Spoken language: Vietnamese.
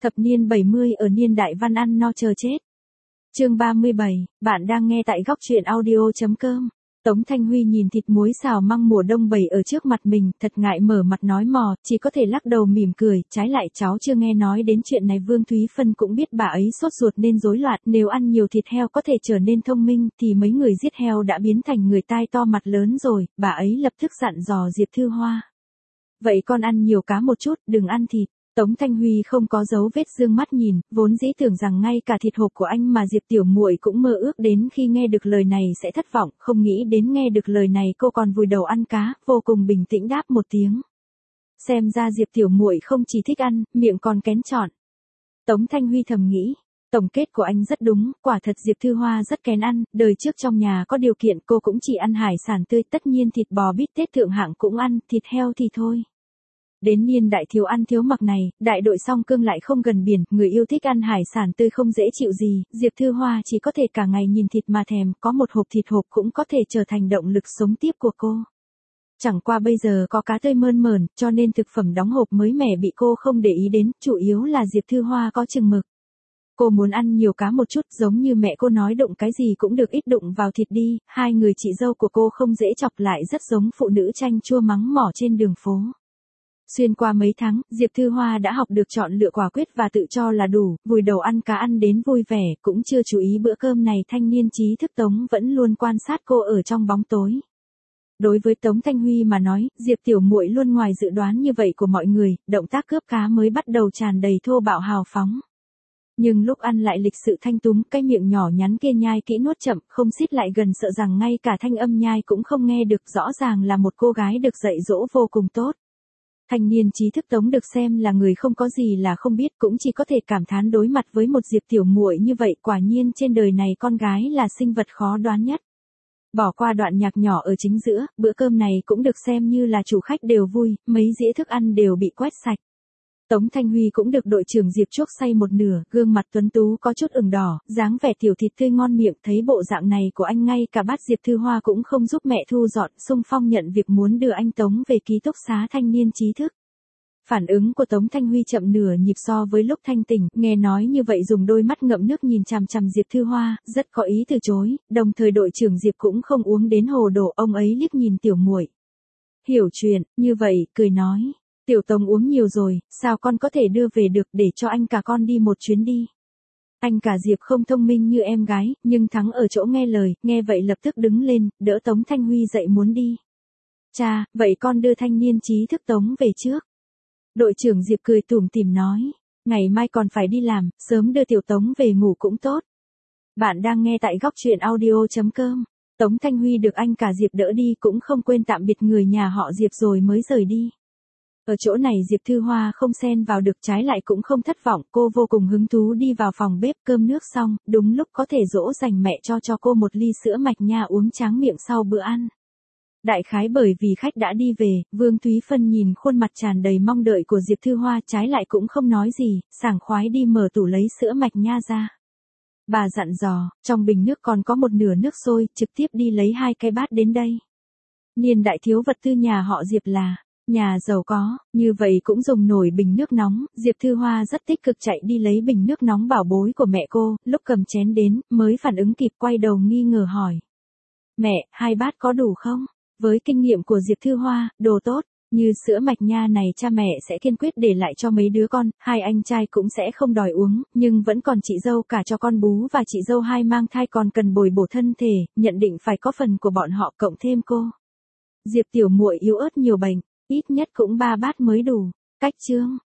Thập niên 70 ở niên đại văn ăn no chờ chết. Chương 37, bạn đang nghe tại góc truyện audio.com. Tống Thanh Huy nhìn thịt muối xào măng mùa đông bày ở trước mặt mình, thật ngại mở mặt nói mò, chỉ có thể lắc đầu mỉm cười, trái lại cháu chưa nghe nói đến chuyện này. Vương Thúy Phân cũng biết bà ấy sốt ruột nên rối loạn, nếu ăn nhiều thịt heo có thể trở nên thông minh, thì mấy người giết heo đã biến thành người tai to mặt lớn rồi, bà ấy lập tức dặn dò Diệp Thư Hoa. Vậy con ăn nhiều cá một chút, đừng ăn thịt. Tống Thanh Huy không có dấu vết dương mắt nhìn, vốn dĩ tưởng rằng ngay cả thịt hộp của anh mà Diệp tiểu muội cũng mơ ước đến khi nghe được lời này sẽ thất vọng, không nghĩ đến nghe được lời này cô còn vùi đầu ăn cá, vô cùng bình tĩnh đáp một tiếng. Xem ra Diệp tiểu muội không chỉ thích ăn, miệng còn kén chọn. Tống Thanh Huy thầm nghĩ, tổng kết của anh rất đúng, quả thật Diệp Thư Hoa rất kén ăn, đời trước trong nhà có điều kiện cô cũng chỉ ăn hải sản tươi, tất nhiên thịt bò bít tết thượng hạng cũng ăn, thịt heo thì thôi. Đến niên đại thiếu ăn thiếu mặc này, đại đội song cương lại không gần biển, người yêu thích ăn hải sản tươi không dễ chịu gì, Diệp Thư Hoa chỉ có thể cả ngày nhìn thịt mà thèm, có một hộp thịt hộp cũng có thể trở thành động lực sống tiếp của cô. Chẳng qua bây giờ có cá tươi mơn mởn, cho nên thực phẩm đóng hộp mới mẻ bị cô không để ý đến, chủ yếu là Diệp Thư Hoa có chừng mực. Cô muốn ăn nhiều cá một chút, giống như mẹ cô nói đụng cái gì cũng được, ít đụng vào thịt đi. Hai người chị dâu của cô không dễ chọc, lại rất giống phụ nữ chanh chua mắng mỏ trên đường phố. Xuyên qua mấy tháng, Diệp Thư Hoa đã học được chọn lựa quả quyết và tự cho là đủ, vùi đầu ăn cá ăn đến vui vẻ, cũng chưa chú ý bữa cơm này. Thanh niên trí thức Tống vẫn luôn quan sát cô ở trong bóng tối. Đối với Tống Thanh Huy mà nói, Diệp tiểu muội luôn ngoài dự đoán như vậy của mọi người, động tác cướp cá mới bắt đầu tràn đầy thô bạo hào phóng. Nhưng lúc ăn lại lịch sự thanh túm, cái miệng nhỏ nhắn kia nhai kỹ nuốt chậm, không xít lại gần, sợ rằng ngay cả thanh âm nhai cũng không nghe được, rõ ràng là một cô gái được dạy dỗ vô cùng tốt. Thanh niên trí thức Tống được xem là người không có gì là không biết, cũng chỉ có thể cảm thán đối mặt với một Diệp tiểu muội như vậy, quả nhiên trên đời này con gái là sinh vật khó đoán nhất. Bỏ qua đoạn nhạc nhỏ ở chính giữa, bữa cơm này cũng được xem như là chủ khách đều vui, mấy dĩa thức ăn đều bị quét sạch. Tống Thanh Huy cũng được đội trưởng Diệp chuốc say một nửa, gương mặt tuấn tú có chút ửng đỏ, dáng vẻ tiểu thịt tươi ngon miệng, thấy bộ dạng này của anh ngay cả bát Diệp Thư Hoa cũng không giúp mẹ thu dọn, xung phong nhận việc muốn đưa anh Tống về ký túc xá thanh niên trí thức. Phản ứng của Tống Thanh Huy chậm nửa nhịp so với lúc thanh tỉnh, nghe nói như vậy dùng đôi mắt ngậm nước nhìn chằm chằm Diệp Thư Hoa, rất có ý từ chối, đồng thời đội trưởng Diệp cũng không uống đến hồ đồ, ông ấy liếc nhìn tiểu muội. Hiểu chuyện, như vậy, cười nói. Tiểu Tống uống nhiều rồi, sao con có thể đưa về được, để cho anh cả con đi một chuyến đi. Anh cả Diệp không thông minh như em gái, nhưng thắng ở chỗ nghe lời, nghe vậy lập tức đứng lên, đỡ Tống Thanh Huy dậy muốn đi. Cha, vậy con đưa thanh niên trí thức Tống về trước. Đội trưởng Diệp cười tủm tỉm nói, ngày mai còn phải đi làm, sớm đưa tiểu Tống về ngủ cũng tốt. Bạn đang nghe tại góc truyện audio.com. Tống Thanh Huy được anh cả Diệp đỡ đi cũng không quên tạm biệt người nhà họ Diệp rồi mới rời đi. Ở chỗ này Diệp Thư Hoa không xen vào được, trái lại cũng không thất vọng, cô vô cùng hứng thú đi vào phòng bếp, cơm nước xong, đúng lúc có thể dỗ dành mẹ cho cô một ly sữa mạch nha uống tráng miệng sau bữa ăn. Đại khái bởi vì khách đã đi về, Vương Thúy Phân nhìn khuôn mặt tràn đầy mong đợi của Diệp Thư Hoa, trái lại cũng không nói gì, sảng khoái đi mở tủ lấy sữa mạch nha ra. Bà dặn dò, trong bình nước còn có một nửa nước sôi, trực tiếp đi lấy 2 cái bát đến đây. Niên đại thiếu vật tư nhà họ Diệp là nhà giàu có, như vậy cũng dùng nổi bình nước nóng, Diệp Thư Hoa rất tích cực chạy đi lấy bình nước nóng bảo bối của mẹ cô, lúc cầm chén đến, mới phản ứng kịp quay đầu nghi ngờ hỏi. Mẹ, 2 bát có đủ không? Với kinh nghiệm của Diệp Thư Hoa, đồ tốt, như sữa mạch nha này cha mẹ sẽ kiên quyết để lại cho mấy đứa con, 2 anh trai cũng sẽ không đòi uống, nhưng vẫn còn chị dâu cả cho con bú và chị dâu 2 mang thai còn cần bồi bổ thân thể, nhận định phải có phần của bọn họ cộng thêm cô. Diệp tiểu muội yếu ớt nhiều bệnh, ít nhất cũng 3 bát mới đủ. Cách chương